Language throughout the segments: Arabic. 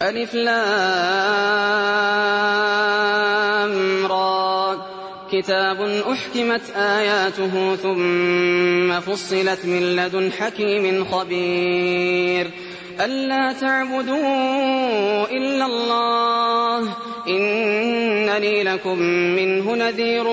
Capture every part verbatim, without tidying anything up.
ألف لام را كتاب أحكمت آياته ثم فصلت من لدن حكيم خبير ألا تعبدوا إلا الله إنني لكم منه نذير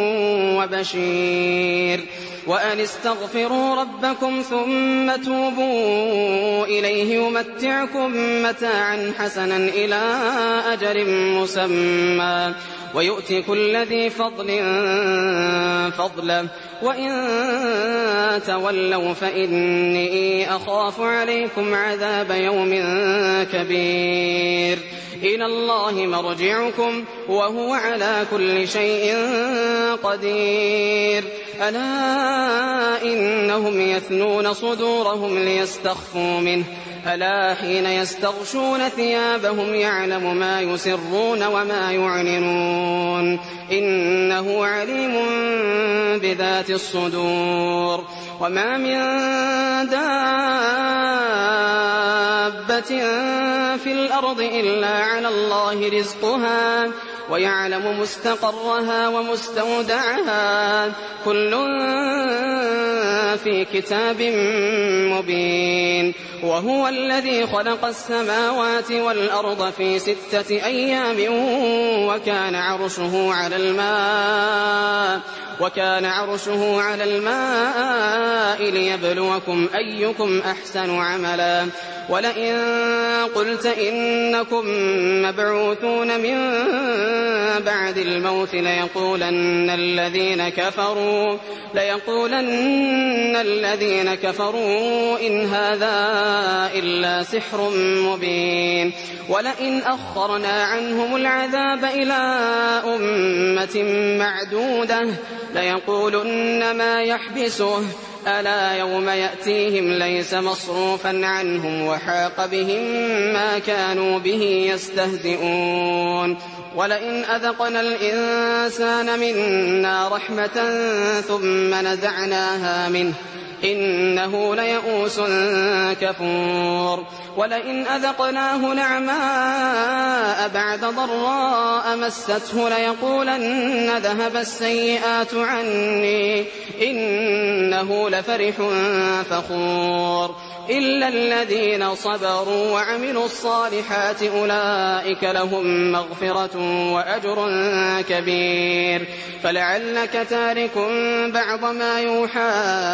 وبشير وأن استغفروا ربكم ثم توبوا إليه يمتعكم متاعا حسنا إلى أجل مسمى ويؤتي كل ذي فضل فضله وإن تولوا فإني أخاف عليكم عذاب يوم كبير إلى الله مرجعكم وهو على كل شيء قدير ألا إنهم يثنون صدورهم ليستخفوا منه ألا حين يستغشون ثيابهم يعلم ما يسرون وما يعلنون إنه عليم بذات الصدور وما من دابة في الأرض إلا على الله رزقها ويعلم مستقرها ومستودعها كل في كتاب مبين وهو الذي خلق السماوات والأرض في ستة أيام وكان عرشه على الماء وكان عرشه على الماء ليبلوكم أيكم أحسن عملا ولئن قلت إنكم مبعوثون من بعد الموت ليقولن الذين كفروا ليقولن الذين كفروا إن هذا إلا سحر مبين ولئن أخرنا عنهم العذاب إلى أمة معدودة ليقولن ما يحبسه ألا يوم يأتيهم ليس مصروفا عنهم وحاق بهم ما كانوا به يستهزئون ولئن أذقنا الإنسان منا رحمة ثم نزعناها منه إنه ليئوس كفور ولئن أذقناه نعماء بعد ضراء مسته ليقولن ذهب السيئات عني إنه لفرح فخور إلا الذين صبروا وعملوا الصالحات أولئك لهم مغفرة وأجر كبير فلعلك تارك بعض ما يوحى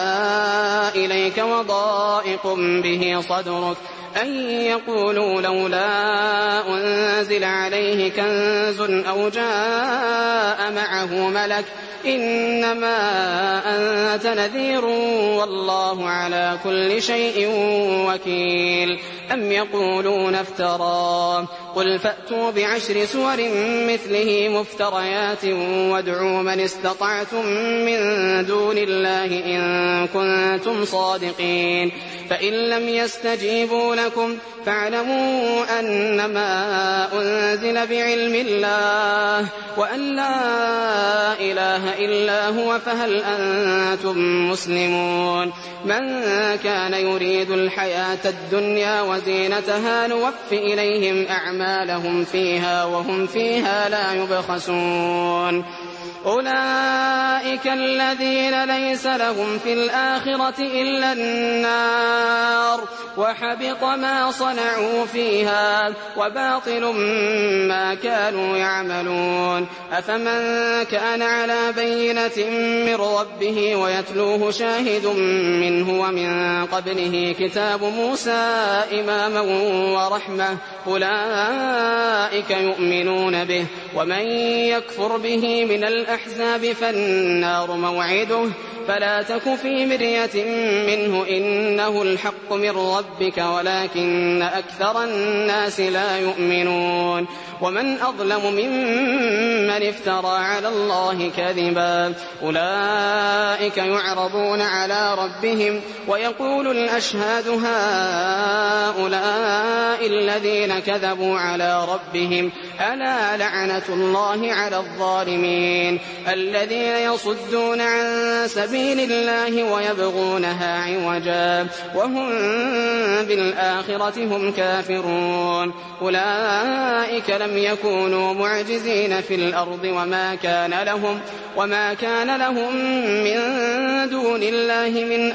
إليك وضائق به صدرك أن يقولوا لولا أنزل عليه كنز أو جاء معه ملك إنما أنت نذير والله على كل شيء وكيل أم يقولون افتراه قل فأتوا بعشر سور مثله مفتريات وادعوا من استطعتم من دون الله إن كنتم صادقين فإن لم يستجيبوا لكم فاعلموا أنما أنزل بعلم الله وأن لا إله إلا هو فهل أنتم مسلمون من كان يريد الحياة الدنيا وزينتها نوف إليهم أعمالهم فيها وهم فيها لا يبخسون أولئك الذين ليس لهم في الآخرة إلا النار وحبط ما صنعوا فيها وباطل ما كانوا يعملون أفمن كان على بينة من ربه ويتلوه شاهد منه ومن قبله كتاب موسى إماما ورحمة أولئك يؤمنون به ومن يكفر به من الأحزاب فالنار موعده فلا تك في مرية منه إنه الحق من ربك ولكن أكثر الناس لا يؤمنون ومن أظلم ممن افترى على الله كذبا أولئك يعرضون على ربهم ويقول الأشهاد هؤلاء الذين كذبوا على ربهم ألا لعنة الله على الظالمين الذين يصدون عن سبيل سبيل الله ويبغونها عوجا وهم بالآخرة هم كافرون أولئك لم يكونوا معجزين في الأرض وما كان لهم وما كان لهم من دون الله من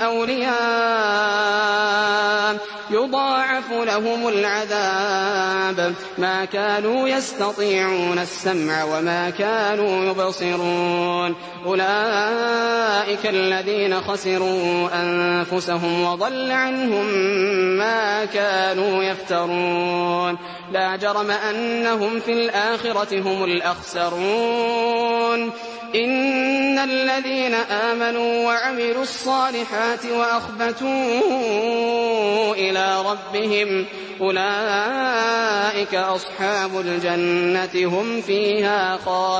أولياء يضاعف لهم العذاب ما كانوا يستطيعون السمع وما كانوا يبصرون أولئك الذين خسروا أنفسهم وضل عنهم ما كانوا يفترون لا جرم أنهم في الآخرة هم الأخسرون إن الذين آمنوا وعملوا الصالحات وأخبتوا إلى ربهم أولئك أصحاب الجنة هم فيها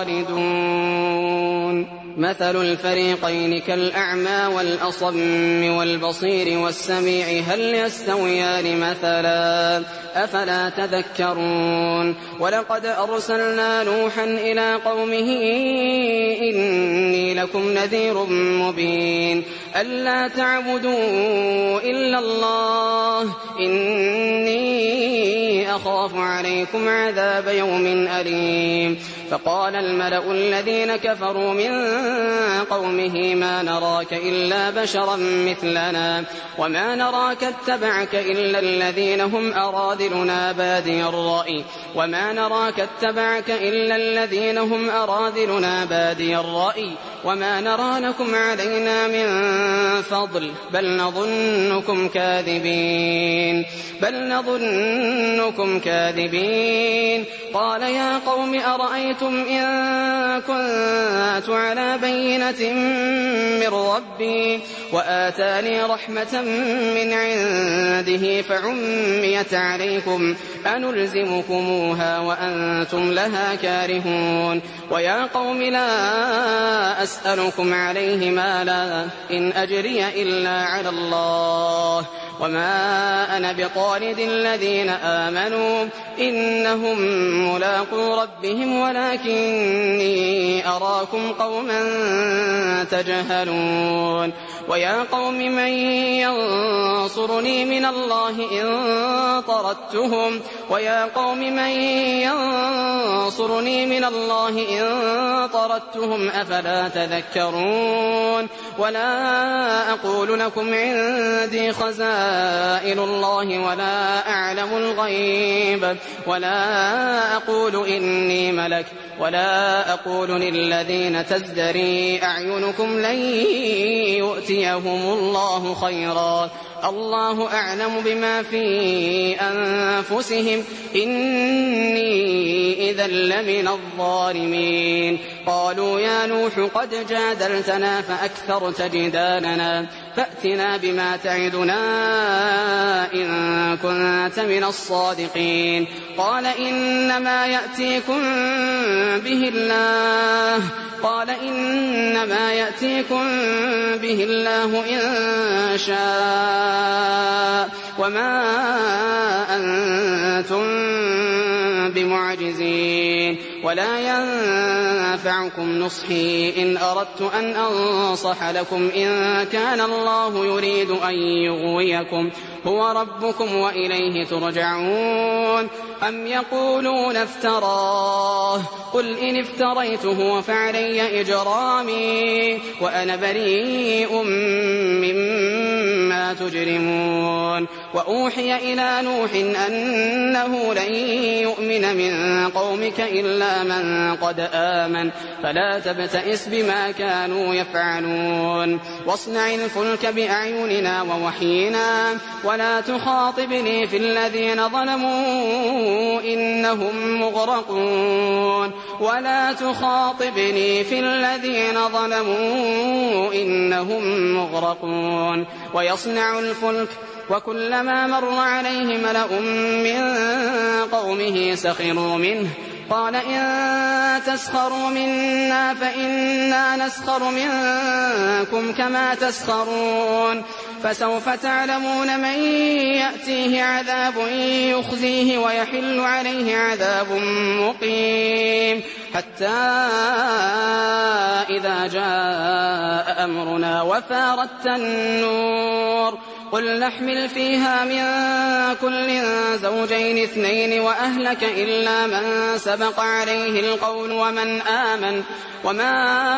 خالدون مثل الفريقين كالأعمى والأصم والبصير والسميع هل يستويان مثلا أفلا تذكرون ولقد أرسلنا نوحا إلى قومه إني لكم نذير مبين ألا تعبدوا إلا الله إني أخاف عليكم عذاب يوم أليم فقال الملأ الذين كفروا من قومه ما نراك إلا بشرا مثلنا وما نراك اتبعك إلا الذين هم أراذلنا بادي الرأي وما نراك اتبعك إلا الذين هم أراذلنا بادي الرأي وما نرى لكم علينا من فضل بل نظنكم كاذبين بل نظنكم كاذبين قال يا قوم أرأيتم إن كنت على بينة من ربي وآتاني رحمة من عنده فعميت عليكم أنلزمكموها وأنتم لها كارهون ويا قوم لا أسألكم عليه مالا إن أجري إلا على الله وما أنا بطارد الذين آمنوا إنهم ملاقو ربهم ولكني أراكم قوما تجهلون ويا قوم من ينصرني من الله إن طردتهم ويا قوم من ينصرني من الله إن طردتهم أفلا تذكرون ولا أقول لكم عندي خزائن الله ولا أعلم الغيب ولا أقول إني ملك ولا أقول للذين تزدري أعينكم لن يؤتيهم الله خيرا الله أعلم بما في أنفسهم إني إذا لمن الظالمين قالوا يا نوح قد جادلتنا فأكثرت جدالنا فأتنا بما تعدنا إن كنت من الصادقين قال إنما يأتيكم به الله قال إنما يأتيكم به الله إن شاء وما أنتم بمعجزين ولا ينفعكم نصحي إن أردت أن أنصح لكم إن كان الله يريد أن يغويكم هو ربكم وإليه ترجعون أم يقولون افتراه قل إن افتريته فعلي إجرامي وأنا بريء مما تجرمون وأوحي إلى نوح أنه لن يؤمن من قومك إلا من قد آمن فلا تبتئس بما كانوا يفعلون واصنع الفلك بأعيننا ووحينا ولا تخاطبني في الذين ظلموا إنهم مغرقون ولا تخاطبني في الذين ظلموا إنهم مغرقون ويصنع الفلك وكلما مر عليه ملأ من قومه سخروا منه قال إن تسخروا منا فإنا نسخر منكم كما تسخرون فسوف تعلمون من يأتيه عذاب يخزيه ويحل عليه عذاب مقيم حتى إذا جاء أمرنا وفارت النور قل نحمل فيها من كل زوجين اثنين وأهلك إلا من سبق عليه القول ومن آمن وما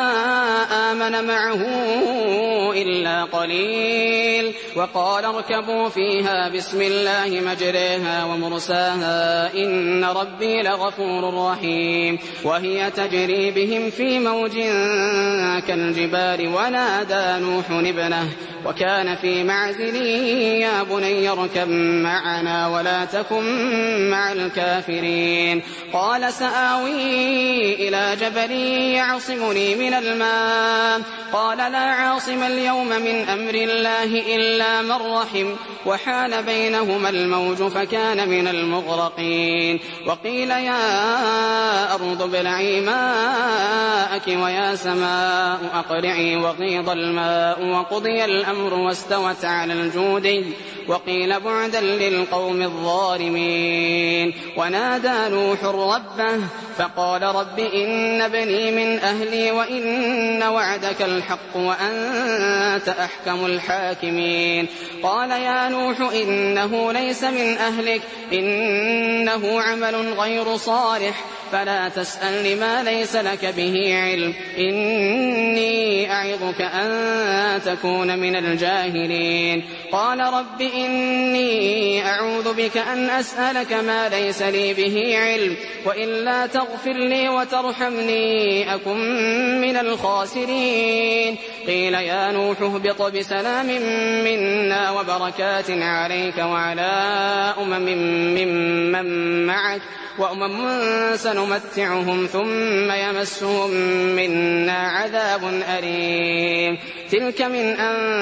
آمن معه إلا قليل وقال اركبوا فيها بسم الله مجريها ومرساها إن ربي لغفور رحيم وهي تجري بهم في موج كالجبال ونادى نوح ابنه وكان في معزل يا بني اركب معنا ولا تكن مع الكافرين قال سآوي إلى جبل يعصمني من الماء قال لا عاصم اليوم من أمر الله إلا من رحم وحال بينهما الموج فكان من المغرقين وقيل يا أرض ابلعي ماءك ويا سماء أقلعي وغيض الماء وقضي الأمر واستوت على الجودي وقيل بعدا للقوم الظالمين ونادى نوح ربه فقال رب إن ابني من أهلي وإن وعدك الحق وأنت أحكم الحاكمين قال يا نوح إنه ليس من أهلك إنه عمل غير صالح فلا تسأل لما ليس لك به علم إني أعظك أن تكون من الجاهلين قال رب إني أعوذ بك أن أسألك ما ليس لي به علم وإلا تغفر لي وترحمني أكن من الخاسرين قيل يا نوح اهبط بسلام منا وبركات عليك وعلى أمم ممن معك وأمم سنمتعهم ثم يمسهم منا عذاب أليم تلك من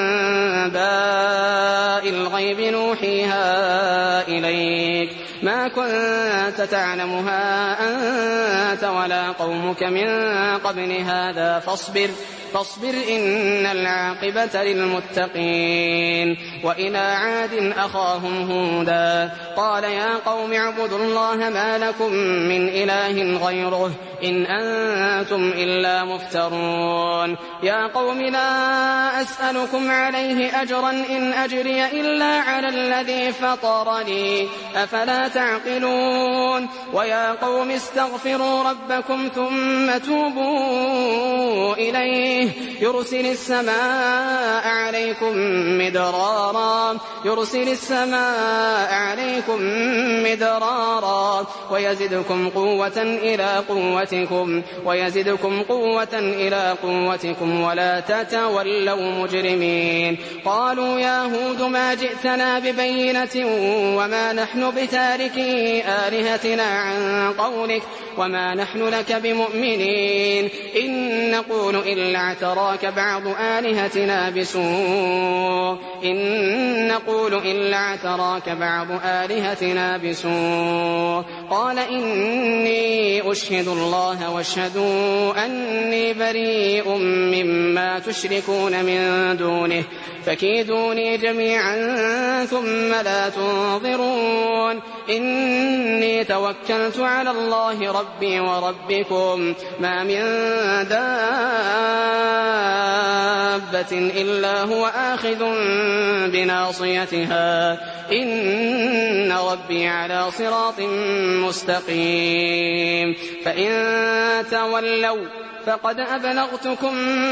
أنباء الغيب نوحيها إليك ما كنت تعلمها أنت ولا قومك من قبل هذا فاصبر فاصبر إن العاقبة للمتقين وإلى عاد أخاهم هودا قال يا قوم اعبدوا الله ما لكم من إله غيره إن أنتم إلا مفترون يا قوم لا أسألكم عليه أجرا إن أجري إلا على الذي فطرني أفلا تعقلون ويا قوم استغفروا ربكم ثم توبوا إليه يرسل السماء عليكم مدرارا يرسل السماء عليكم مدرارا ويزدكم قوة إلى قوتكم ويزدكم قوة إلى قوتكم ولا تتولوا مجرمين قالوا يا هود ما جئتنا ببينة وما نحن بتاركي آلهتنا عن قولك وما نحن لك بمؤمنين إن نقول إلا اعتراك بعض آلهتنا بسوء إن نقول إلا اعتراك بعض آلهتنا بسوء قال إني أشهد الله واشهدوا أني بريء مما تشركون من دونه فكيدوني جميعا ثم لا تنظرون إني توكلت على الله ربي وربكم ما من دابة إلا هو آخذ بناصيتها إن ربي على صراط مستقيم فإن تولوا فقد أبلغتكم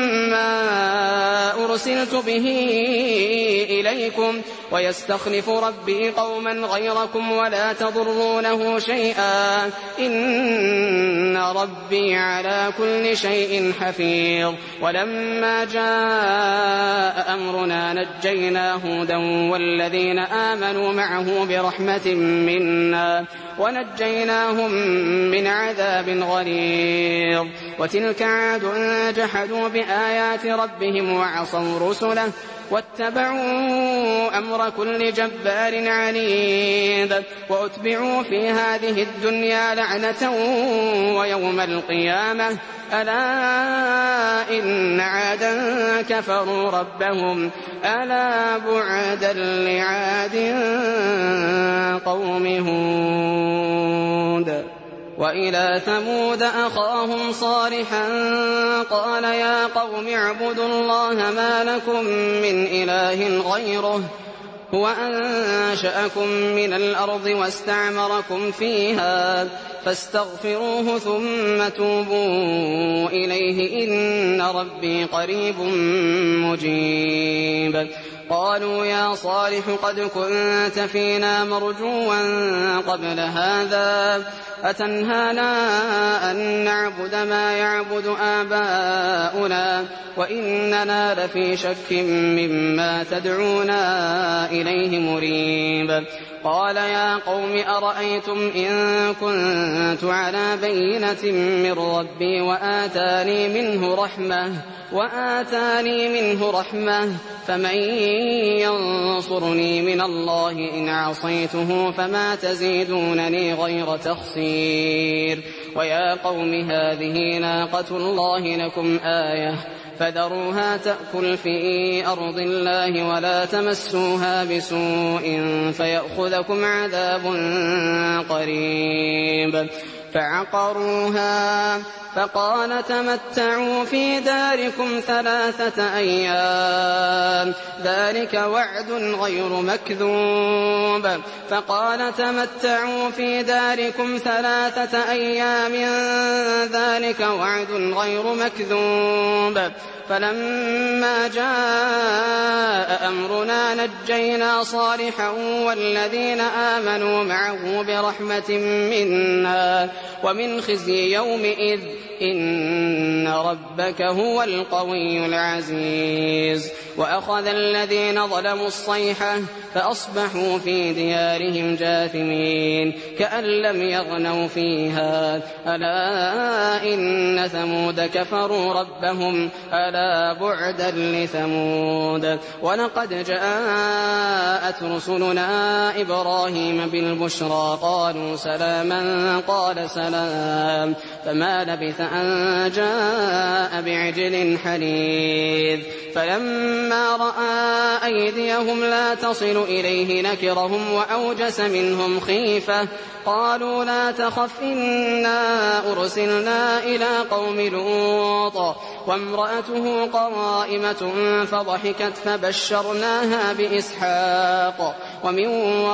ما أرسلت به إليكم ويستخلف ربي قوما غيركم ولا تضرونه شيئا إن ربي على كل شيء حفيظ ولما جاء أمرنا نجينا هودا والذين آمنوا معه برحمة منا ونجيناهم من عذاب غليظ وتلك عاد جحدوا بآيات ربهم وعصوا رسله واتبعوا أمر كل جبار عنيد وأتبعوا في هذه الدنيا لعنة ويوم القيامة ألا إن عادا كفروا ربهم ألا بعدا لعاد قوم هود وإلى ثمود أخاهم صالحا قال يا قوم اعبدوا الله ما لكم من إله غيره هو أنشأكم من الأرض واستعمركم فيها فاستغفروه ثم توبوا إليه إن ربي قريب مجيب. قالوا يا صالح قد كنت فينا مرجوا قبل هذا أتنهانا أن نعبد ما يعبد آباؤنا وإننا لفي شك مما تدعونا إليه مريب. قال يا قوم أرأيتم إن كنت على بينة من ربي وآتاني منه رحمة وآتاني منه رحمة فمن ينصرني من الله إن عصيته فما تزيدونني غير تخسير. ويا قوم هذه ناقة الله لكم آية فذروها تأكل في أرض الله ولا تمسوها بسوء فيأخذكم عذاب قريب. فعقروها فقال تمتعوا في داركم ثلاثة أيام ذلك وعد غير مكذوب. فقال تمتعوا في داركم ثلاثة أيام ذلك وعد غير مكذوب. فلما جاء أمرنا نجينا صالحا والذين آمنوا معه برحمة منا ومن خزي يومئذ إن ربك هو القوي العزيز. وأخذ الذين ظلموا الصيحة فأصبحوا في ديارهم جاثمين كأن لم يغنوا فيها ألا إن ثمود كفروا ربهم ألا بعدا لثمود. ولقد جاءت رسلنا إبراهيم بالبشرى قالوا سلاما قال سلام فما لبث أن جاء بعجل حنيذ. فلما رأى أيديهم لا تصل إليه نكرهم وأوجس منهم خيفة قالوا لا تخف إنا أرسلنا إلى قوم لوط وامرأته قائمة فضحكت فبشرناها بإسحاق ومن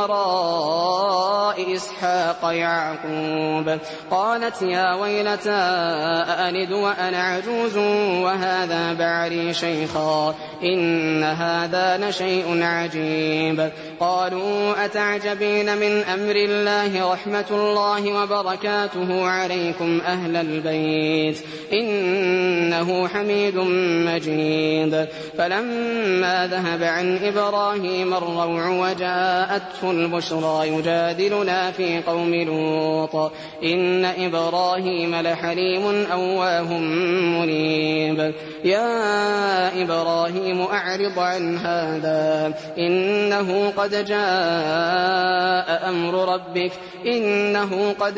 وراء إسحاق يعقوب. قالت يا ويلتى أألد وأنا عجوز وهذا بعلي شيخا إن هذا لشيء عجيب. قالوا أتعجبين من أمر الله رحمة الله وبركاته عليكم أهل البيت إنه حميد مجيد. فلما ذهب عن إبراهيم الروع وجاءته البشرى يجادلنا في قوم لوط إن إبراهيم لحليم أواه منيب. يا إبراهيم أعرض عن هذا إنه قد جاء أمر ربك إنه قد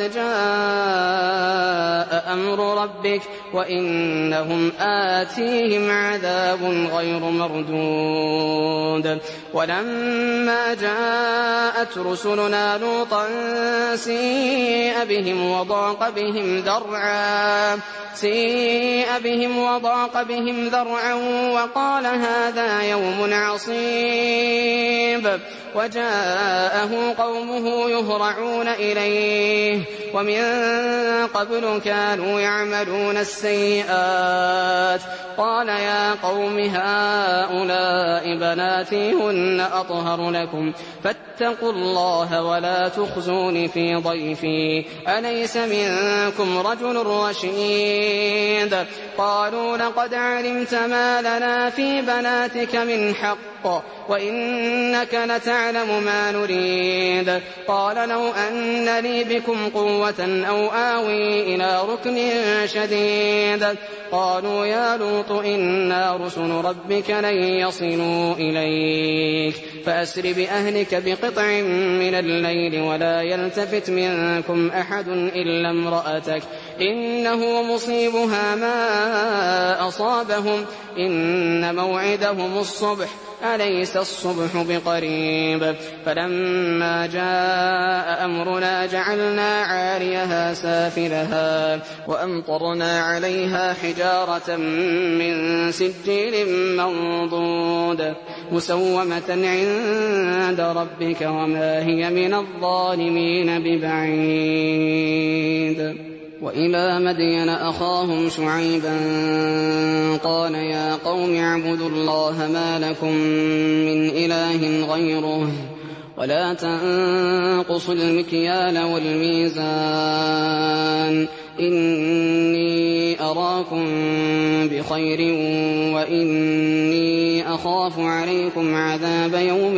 جاء أمر ربك وإنهم آتيهم عذاب غير مردود. ولما جاءت رسلنا لوطا سيء بهم وضاق بهم ذرعا سيء بهم وضاق بهم ذرعا وقال هذا يوم عصيب. وجاءه قومه يهرعون إليه ومن قبل كانوا يعملون السيئات قال يا قوم هؤلاء بناتي هن أطهر لكم فاتقوا الله ولا تخزون في ضيفي أليس منكم رجل رشيد. قالوا لقد علمت ما لنا في بناتك من حق وإنك لتعلم ما نريد. قال لو أن لي بكم قوة أو آوي إلى ركن شديد. قالوا يا لوط إنا رسل ربك لن يصلوا إليك فأسر بأهلك بقطع من الليل ولا يلتفت منكم أحد إلا امرأتك إنه مصيبها ما أصابهم إن موعدهم الصبح أليس الصبح بقريب فلما جاء أمرنا جعلنا عاليها سافلها وأمطرنا عليها حجارة من سجيل منضود مسومة عند ربك وما هي من الظالمين ببعيد. وإلى مدين أخاهم شعيبا قال يا قوم اعبدوا الله ما لكم من إله غيره ولا تنقصوا المكيال والميزان إني أراكم بخير وإني أخاف عليكم عذاب يوم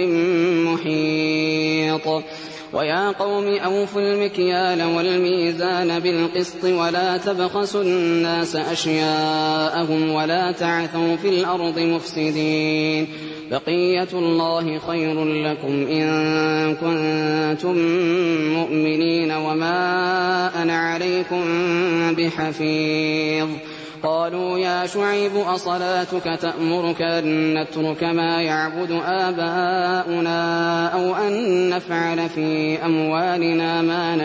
محيط. ويا قوم أوفوا المكيال والميزان بالقسط ولا تبخسوا الناس أشياءهم ولا تعثوا في الأرض مفسدين بقية الله خير لكم إن كنتم مؤمنين وما أنا عليكم بحفيظ. قالوا يا شعيب أصلاتك تأمرك أن نترك ما يعبد آباؤنا أو أن نفعل في أموالنا ما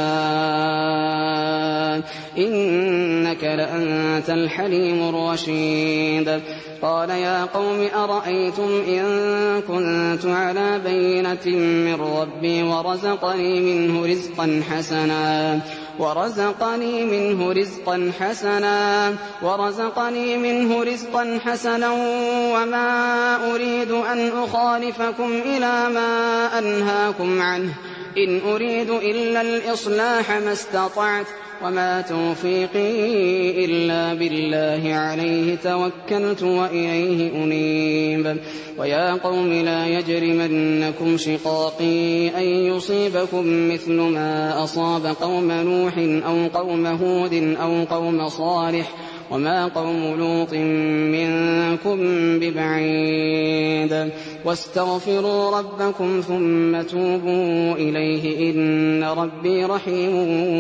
نشاء إنك لأنت الحليم الرشيد. قال يا قوم أرأيتم إن كنت على بينة من ربي ورزقني منه رزقا حسنا ورزقني منه رزقا حسنا ورزقني منه رزقا حسنا وما أريد أن أخالفكم إلى ما أنهاكم عنه إن أريد إلا الإصلاح ما استطعت وما توفيقي إلا بالله عليه توكلت وإليه أنيب. ويا قوم لا يجرمنكم شقاقي أن يصيبكم مثل ما أصاب قوم نوح أو قوم هود أو قوم صالح وما قوم لوط منكم ببعيد. واستغفروا ربكم ثم توبوا إليه إن ربي رحيم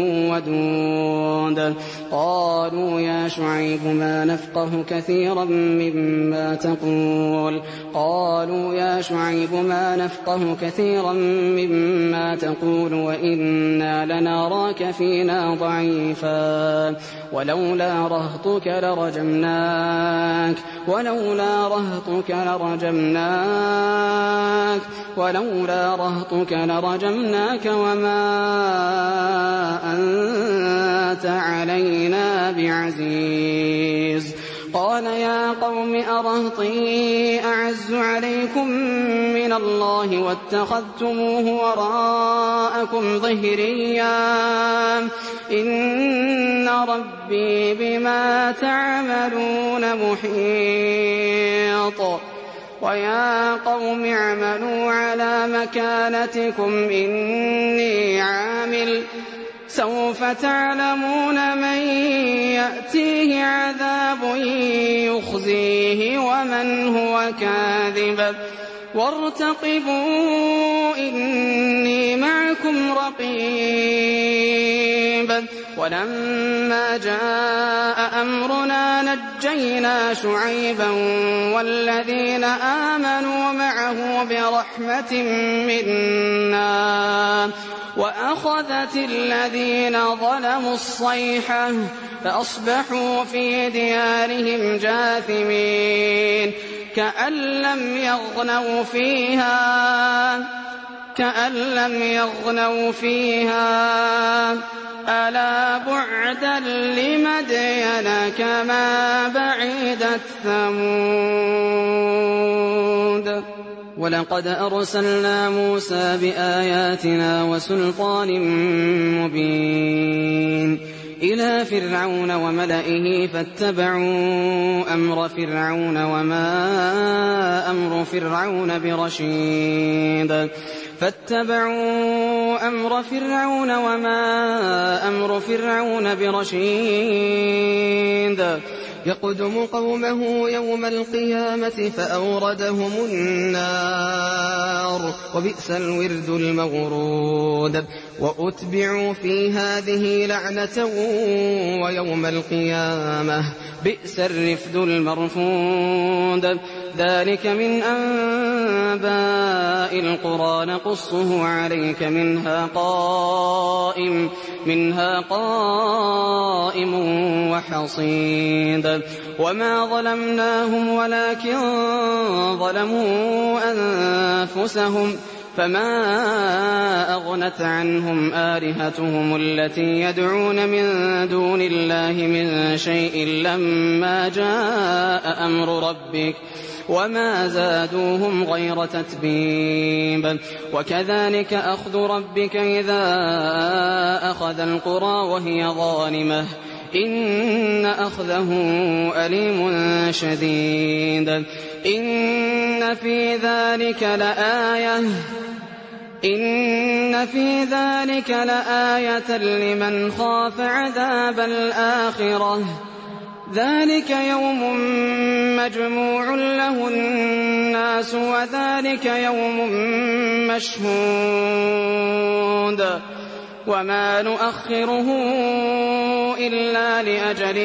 ودود. قالوا يا شعيب ما نفقه كثيرا مما تقول قالوا يا شعيب ما نفقه كثيرا مما تقول وإنا لنراك فينا ضعيفا ولولا رهطك لرجمناك ولولا رهطك لرجمناك ولولا رهطك لرجمناك وما أنت علينا بعزيز. قال يا قوم أرهطي أعز عليكم من الله واتخذتموه وراءكم ظهريا إن ربي بما تعملون محيط. ويا قوم اعملوا على مكانتكم إني عامل سوف تعلمون من يأتيه عذاب يخزيه ومن هو كاذب وارتقبوا إني معكم رقيب. ولما جاء أمرنا نجينا شعيبا والذين آمنوا معه برحمة منا وأخذت الذين ظلموا الصيحة فأصبحوا في ديارهم جاثمين كأن لم يغنوا فيها كأن لم يغنوا فيها ألا بعدا لمدين كما بعدت ثمود. ولقد أرسلنا موسى بآياتنا وسلطان مبين إلى فرعون وملئه فاتبعوا أمر فرعون وما أمر فرعون برشيد فاتبعوا أمر فرعون وما أمر فرعون برشيد يقدم قومه يوم القيامة فأوردهم النار وبئس الورد المورود. وأتبعوا في هذه لعنة ويوم القيامة بئس الرفد المرفود. ذلك من أنباء القرى نقصه عليك منها قائم منها قائم وحصيد. وما ظلمناهم ولكن ظلموا أنفسهم فما أغنت عنهم آلهتهم التي يدعون من دون الله من شيء لما جاء أمر ربك وما زادوهم غير تتبيب. وكذلك أخذ ربك إذا أخذ القرى وهي ظالمة إن أخذه أليم شديد. إن في ذلك لآية إن في ذلك لآية لمن خاف عذاب الآخرة. ذلك يوم مجموع له الناس وذلك يوم مشهود. وما نؤخره إلا لأجل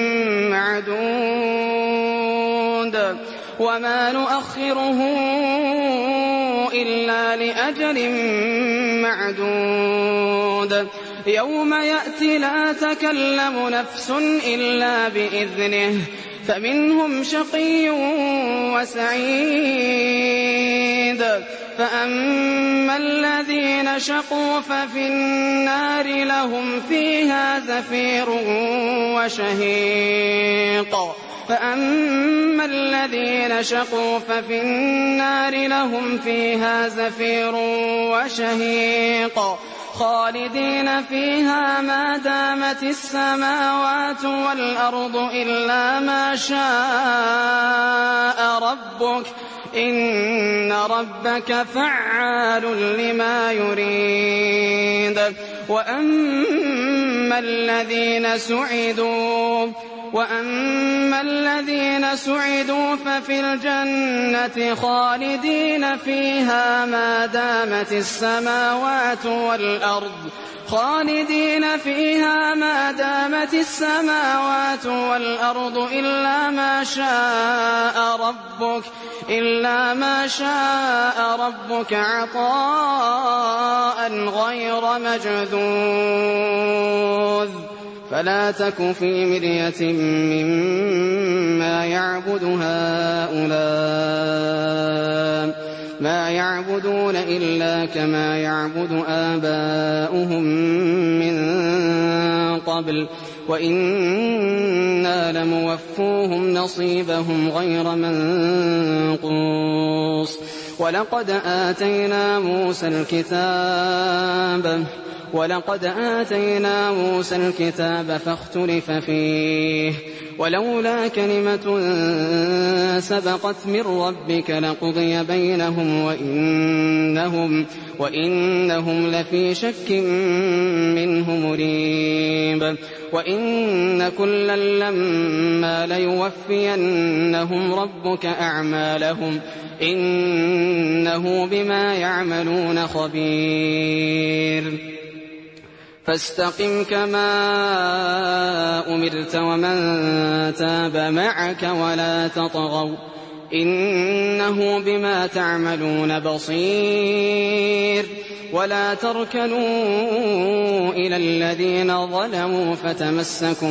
معدود وما نؤخره إلا لأجل معدود يوم يأتي لا تكلم نفس إلا بإذنه فمنهم شقي وسعيد. فأما الذين شقوا ففي النار لهم فيها زفير وشهيق فأما الذين شقوا ففي النار لهم فيها زفير وشهيق خالدين فيها ما دامت السماوات والأرض إلا ما شاء ربك إن ربك فعال لما يريد. وأما الذين سعدوا وأما الذين سعدوا ففي الجنة خالدين فيها ما دامت السماوات والأرض خالدين فيها ما دامت السماوات والأرض إلا ما شاء ربك إلا ما شاء ربك عطاء غير مجذوذ. فلا تك في مرية مما يعبد هؤلاء ما يعبدون إلا كما يعبد آباؤهم من قبل وإنا لموفوهم نصيبهم غير منقوص. ولقد آتينا موسى الكتاب ولقد آتينا موسى الكتاب فاختلف فيه ولولا كلمة سبقت من ربك لقضي بينهم وإنهم, وإنهم لفي شك منه مريب. وإن كلا لما ليوفينهم ربك أعمالهم إنه بما يعملون خبير. فاستقم كما أمرت ومن تاب معك ولا تطغوا إنه بما تعملون بصير. ولا تركنوا إلى الذين ظلموا فتمسكم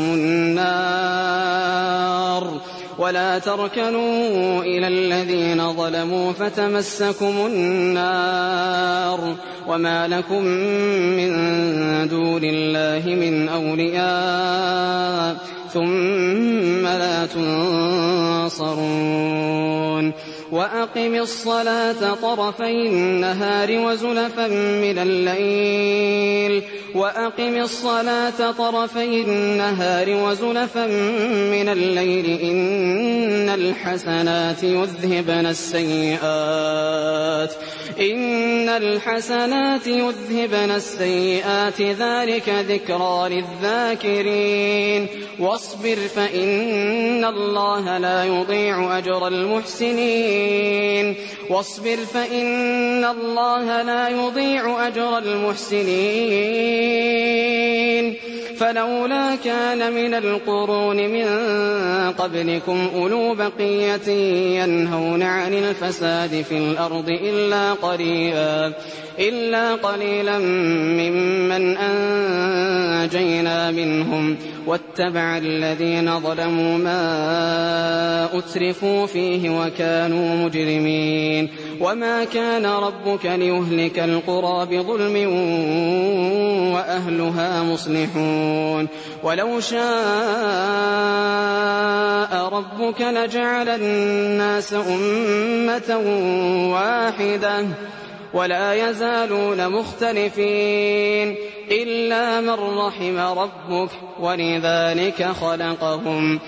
النار ولا تركنوا إلى الذين ظلموا فتمسكم النار وما لكم من دون الله من أولياء ثم لا تنصرون. وأقم الصلاة طرفي النهار وزلفا من الليل وأقم الصلاة طرفي النهار وزلفا من الليل إن الحسنات يذهبن السيئات إن الحسنات يذهبن السيئات ذلك ذكرى للذاكرين واصبر فإن الله لا يضيع أجر المحسنين واصبر فإن الله لا يضيع أجر المحسنين فلولا كان من القرون من قبلكم أولو بقية ينهون عن الفساد في الأرض إلا قليلا إلا قليلا ممن أنجينا منهم واتبع الذين ظلموا ما أترفوا فيه وكانوا مجرمين وما كان ربك ليهلك القرى بظلم وأهلها مصلحون ولو شاء ربك لجعل الناس أمة واحدة ولا يزالون مختلفين إلا من رحم ربك ولذلك خلقهم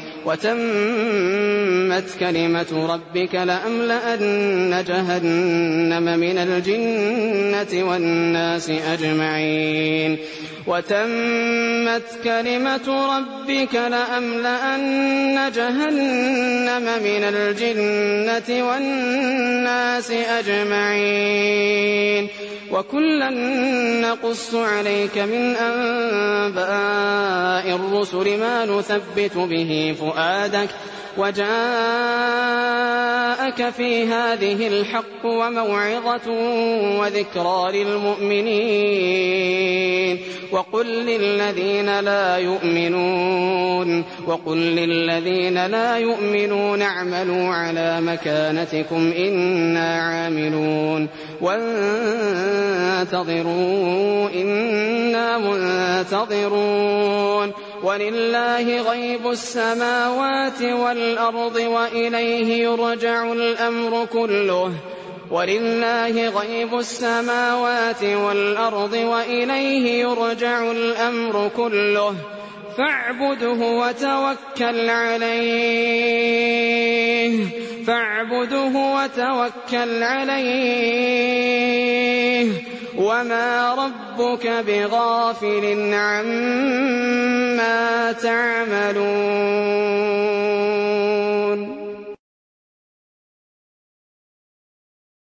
وتمت كلمة ربك لأملأن جهنم من الجنة والناس أجمعين وتمت كلمة ربك لأملأن جهنم من الجنة والناس أجمعين وكلا نقص عليك من أنباء الرسل ما نثبت به فؤادك وجاءك في هذه الحق وموعظة وذكرى للمؤمنين وقل للذين لا يؤمنون وقل للذين لا يؤمنون اعملوا على مكانتكم إنا عاملون وانتظروا إنا منتظرون ولله غيب السماوات والأرض وإليه يرجع الأمر كله ولله غيب السماوات والأرض وإليه يرجع الأمر كله فاعبده وتوكل عليه فاعبده وتوكل عليه وما ربك بغافل عما تعملون